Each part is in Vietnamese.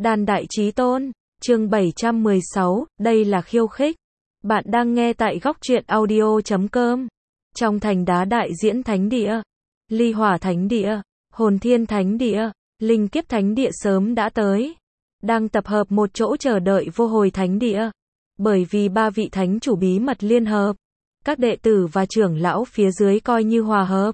Đan Đại Chí Tôn, chương 716, đây là khiêu khích. Bạn đang nghe tại góc truyện audio.com. Trong thành đá đại diễn thánh địa, ly hỏa thánh địa, hồn thiên thánh địa, linh kiếp thánh địa sớm đã tới. Đang tập hợp một chỗ chờ đợi vô hồi thánh địa. Bởi vì ba vị thánh chủ bí mật liên hợp. Các đệ tử và trưởng lão phía dưới coi như hòa hợp.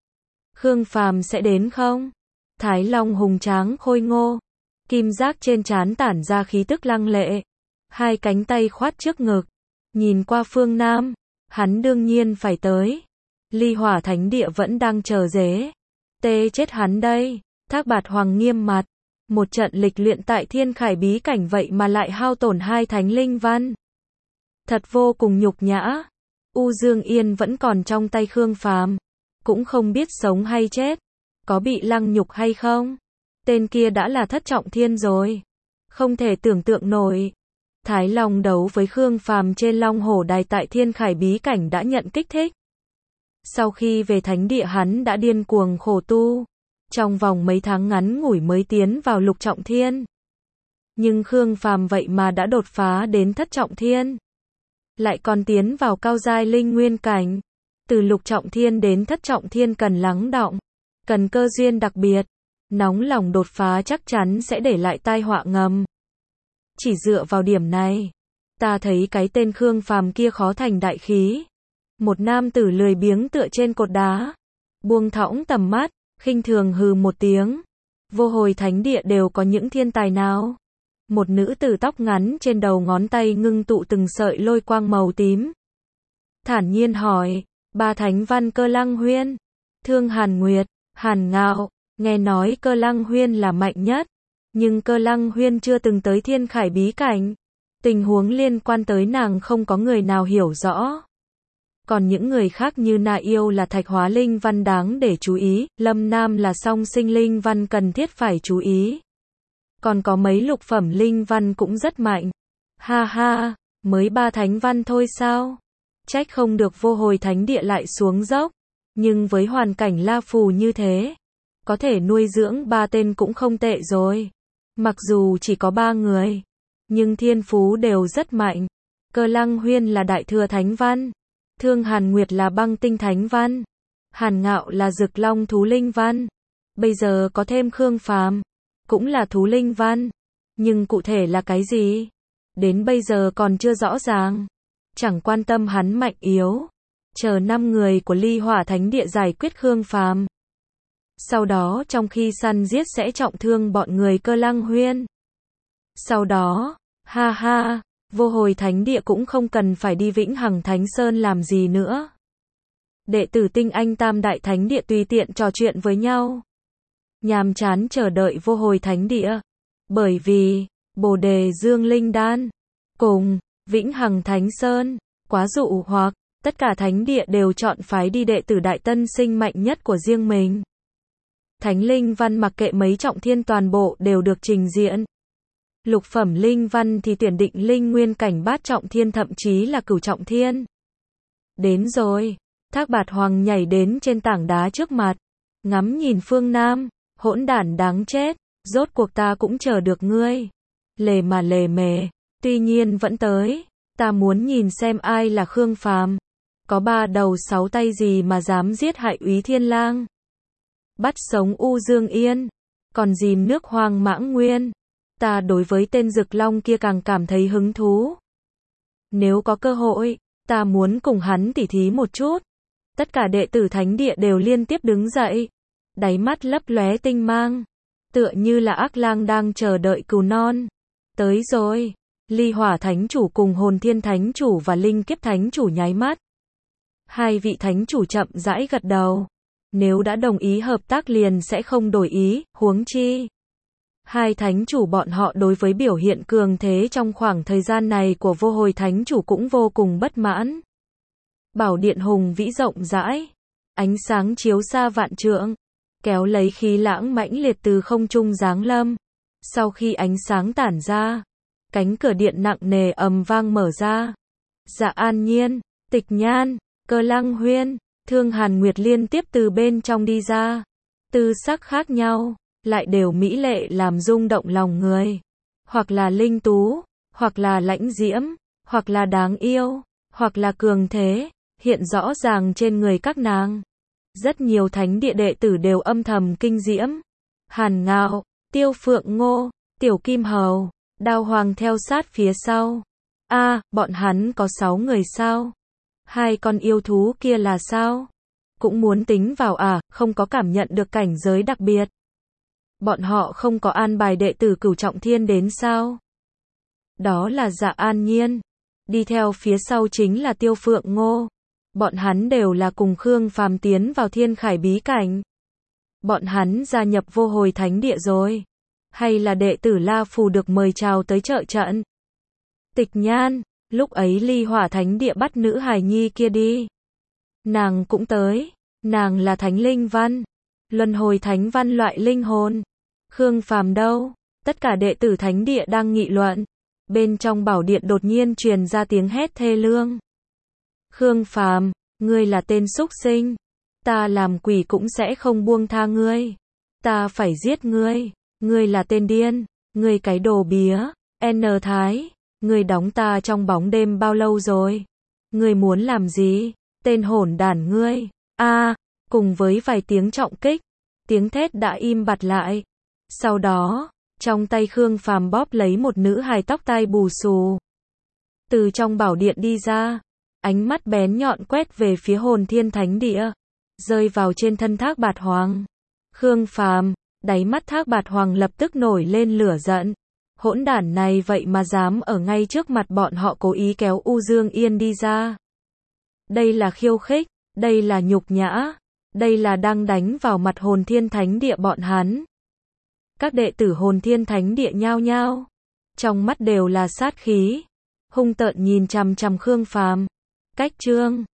Khương Phàm sẽ đến không? Thái Long hùng tráng khôi ngô. Kim giác trên trán tản ra khí tức lăng lệ. Hai cánh tay khoát trước ngực. Nhìn qua phương Nam. Hắn đương nhiên phải tới. Ly hỏa thánh địa vẫn đang chờ dế. Tê chết hắn đây. Thác Bạt Hoàng nghiêm mặt. Một trận lịch luyện tại Thiên Khải bí cảnh vậy mà lại hao tổn hai thánh linh văn. Thật vô cùng nhục nhã. U Dương Yên vẫn còn trong tay Khương Phàm. Cũng không biết sống hay chết. Có bị lăng nhục hay không? Tên kia đã là thất trọng thiên rồi. Không thể tưởng tượng nổi. Thái Long đấu với Khương Phàm trên Long Hổ Đài tại Thiên Khải bí cảnh đã nhận kích thích. Sau khi về thánh địa hắn đã điên cuồng khổ tu. Trong vòng mấy tháng ngắn ngủi mới tiến vào lục trọng thiên. Nhưng Khương Phàm vậy mà đã đột phá đến thất trọng thiên. Lại còn tiến vào cao giai linh nguyên cảnh. Từ lục trọng thiên đến thất trọng thiên cần lắng đọng. Cần cơ duyên đặc biệt. Nóng lòng đột phá chắc chắn sẽ để lại tai họa ngầm. Chỉ dựa vào điểm này, ta thấy cái tên Khương Phàm kia khó thành đại khí. Một nam tử lười biếng tựa trên cột đá, buông thõng tầm mắt, khinh thường hừ một tiếng. Vô hồi thánh địa đều có những thiên tài nào? Một nữ tử tóc ngắn trên đầu ngón tay ngưng tụ từng sợi lôi quang màu tím. Thản nhiên hỏi, ba thánh văn Cơ Lăng Huyên, Thương Hàn Nguyệt, Hàn Ngạo. Nghe nói Cơ Lăng Huyên là mạnh nhất, nhưng Cơ Lăng Huyên chưa từng tới Thiên Khải bí cảnh. Tình huống liên quan tới nàng không có người nào hiểu rõ. Còn những người khác như Na Yêu là thạch hóa linh văn đáng để chú ý, Lâm Nam là song sinh linh văn cần thiết phải chú ý. Còn có mấy lục phẩm linh văn cũng rất mạnh. Ha ha, mới ba thánh văn thôi sao? Trách không được vô hồi thánh địa lại xuống dốc. Nhưng với hoàn cảnh La Phù như thế, có thể nuôi dưỡng ba tên cũng không tệ rồi. Mặc dù chỉ có ba người, nhưng thiên phú đều rất mạnh. Cơ Lăng Huyên là đại thừa thánh văn, Thương Hàn Nguyệt là băng tinh thánh văn, Hàn Ngạo là dực long thú linh văn. Bây giờ có thêm Khương Phàm, cũng là thú linh văn. Nhưng cụ thể là cái gì? Đến bây giờ còn chưa rõ ràng. Chẳng quan tâm hắn mạnh yếu. Chờ 5 người của Ly Hỏa Thánh Địa giải quyết Khương Phàm. Sau đó trong khi săn giết sẽ trọng thương bọn người Cơ Lăng Huyên. Sau đó, ha ha, vô hồi thánh địa cũng không cần phải đi Vĩnh Hằng Thánh Sơn làm gì nữa. Đệ tử tinh anh tam đại thánh địa tùy tiện trò chuyện với nhau. Nhàm chán chờ đợi vô hồi thánh địa. Bởi vì, Bồ Đề Dương Linh Đan, cùng, Vĩnh Hằng Thánh Sơn, quá dụ hoặc, tất cả thánh địa đều chọn phái đi đệ tử đại tân sinh mạnh nhất của riêng mình. Thánh linh văn mặc kệ mấy trọng thiên toàn bộ đều được trình diễn. Lục phẩm linh văn thì tuyển định linh nguyên cảnh bát trọng thiên thậm chí là cửu trọng thiên. Đến rồi, Thác Bạt Hoàng nhảy đến trên tảng đá trước mặt, ngắm nhìn phương Nam, hỗn đản đáng chết, rốt cuộc ta cũng chờ được ngươi. Lề mà lề mề, tuy nhiên vẫn tới, ta muốn nhìn xem ai là Khương Phàm. Có 3 đầu 6 tay gì mà dám giết hại Úy Thiên Lang. Bắt sống U Dương Yên, còn dìm nước Hoàng Mãng Nguyên. Ta đối với tên Dực Long kia càng cảm thấy hứng thú. Nếu có cơ hội, ta muốn cùng hắn tỉ thí một chút. Tất cả đệ tử thánh địa đều liên tiếp đứng dậy, đáy mắt lấp lóe tinh mang, tựa như là ác lang đang chờ đợi cừu non. Tới rồi. Ly Hỏa Thánh Chủ cùng Hồn Thiên Thánh Chủ và Linh Kiếp Thánh Chủ nháy mắt. Hai vị thánh chủ chậm rãi gật đầu. Nếu đã đồng ý hợp tác liền sẽ không đổi ý, huống chi. Hai thánh chủ bọn họ đối với biểu hiện cường thế trong khoảng thời gian này của vô hồi thánh chủ cũng vô cùng bất mãn. Bảo điện hùng vĩ rộng rãi, ánh sáng chiếu xa vạn trượng, kéo lấy khí lãng mãnh liệt từ không trung giáng lâm. Sau khi ánh sáng tản ra, cánh cửa điện nặng nề ầm vang mở ra. Dạ An Nhiên, Tịch Nhan, Cơ Lăng Huyên, Thương Hàn Nguyệt liên tiếp từ bên trong đi ra. Tư sắc khác nhau, lại đều mỹ lệ làm rung động lòng người. hoặc là linh tú, hoặc là lãnh diễm, hoặc là đáng yêu, hoặc là cường thế, hiện rõ ràng trên người các nàng. Rất nhiều thánh địa đệ tử đều âm thầm kinh diễm. Hàn Ngạo, Tiêu Phượng Ngô, Tiểu Kim Hầu, Đao Hoàng theo sát phía sau. Bọn hắn có 6 người sao? 2 con yêu thú kia là sao? Cũng muốn tính vào không có cảm nhận được cảnh giới đặc biệt. Bọn họ không có an bài đệ tử Cửu Trọng Thiên đến sao? Đó là Dạ An Nhiên. Đi theo phía sau chính là Tiêu Phượng Ngô. Bọn hắn đều là cùng Khương Phàm tiến vào Thiên Khải bí cảnh. Bọn hắn gia nhập Vô Hồi Thánh Địa rồi. Hay là đệ tử La Phù được mời chào tới trợ trận? Tịch Nhan, lúc ấy Ly Hỏa Thánh Địa bắt nữ hài nhi kia đi. Nàng cũng tới. Nàng là Thánh Linh Văn. Luân hồi Thánh Văn loại linh hồn. Khương Phàm đâu? Tất cả đệ tử Thánh Địa đang nghị luận. Bên trong bảo điện đột nhiên truyền ra tiếng hét thê lương. Khương Phàm, ngươi là tên súc sinh. Ta làm quỷ cũng sẽ không buông tha ngươi. Ta phải giết ngươi. Ngươi là tên điên. Ngươi cái đồ bía. N Thái, ngươi đóng ta trong bóng đêm bao lâu rồi? Ngươi muốn làm gì? Tên hỗn đản ngươi. Cùng với vài tiếng trọng kích, tiếng thét đã im bặt lại. Sau đó, trong tay Khương Phàm bóp lấy một nữ hài tóc tai bù xù. Từ trong bảo điện đi ra, ánh mắt bén nhọn quét về phía Hồn Thiên Thánh Địa, rơi vào trên thân Thác Bạt Hoàng. Khương Phàm, đáy mắt Thác Bạt Hoàng lập tức nổi lên lửa giận. Hỗn đản này vậy mà dám ở ngay trước mặt bọn họ cố ý kéo U Dương Yên đi ra. Đây là khiêu khích, đây là nhục nhã, đây là đang đánh vào mặt Hồn Thiên Thánh Địa bọn hắn. Các đệ tử Hồn Thiên Thánh Địa nhao nhao, trong mắt đều là sát khí, hung tợn nhìn chằm chằm Khương Phàm. Cách Trương,